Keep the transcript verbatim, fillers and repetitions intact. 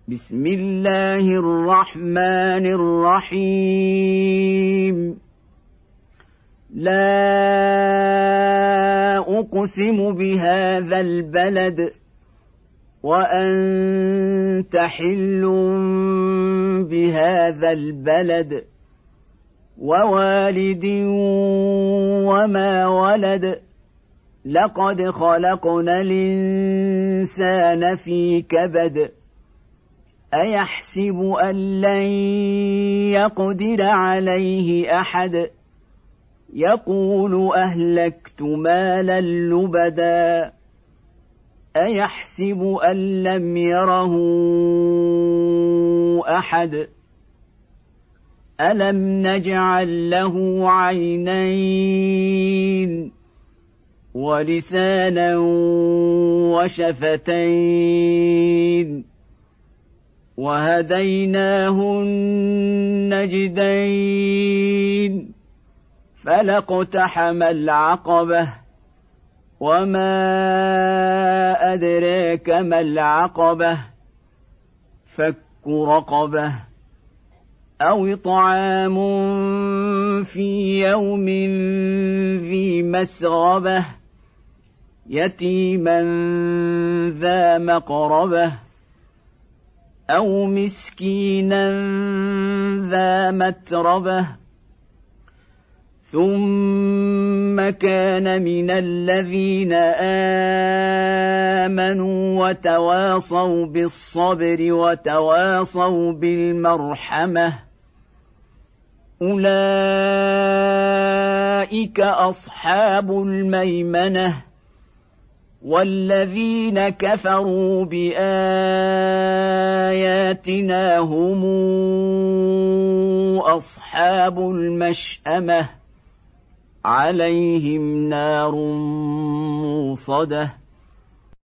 بسم الله الرحمن الرحيم لا أقسم بهذا البلد وأنت حل بهذا البلد ووالد وما ولد لقد خلقنا الإنسان في كبد أيحسب أن لن يقدر عليه أحد يقول أهلكت مالا لبدا أيحسب أن لم يره أحد ألم نجعل له عينين ولسانا وشفتين وهديناه النجدين فلاقتحم العقبة وما أدراك ما العقبة فك رقبة أو إطعام في يوم ذي مسغبة يتيما ذا مقربة أو مسكينا ذا متربة ثم كان من الذين آمنوا وتواصوا بالصبر وتواصوا بالمرحمة أولئك أصحاب الميمنة والذين كفروا بآياتنا هم أصحاب المشأمة عليهم نار موصدة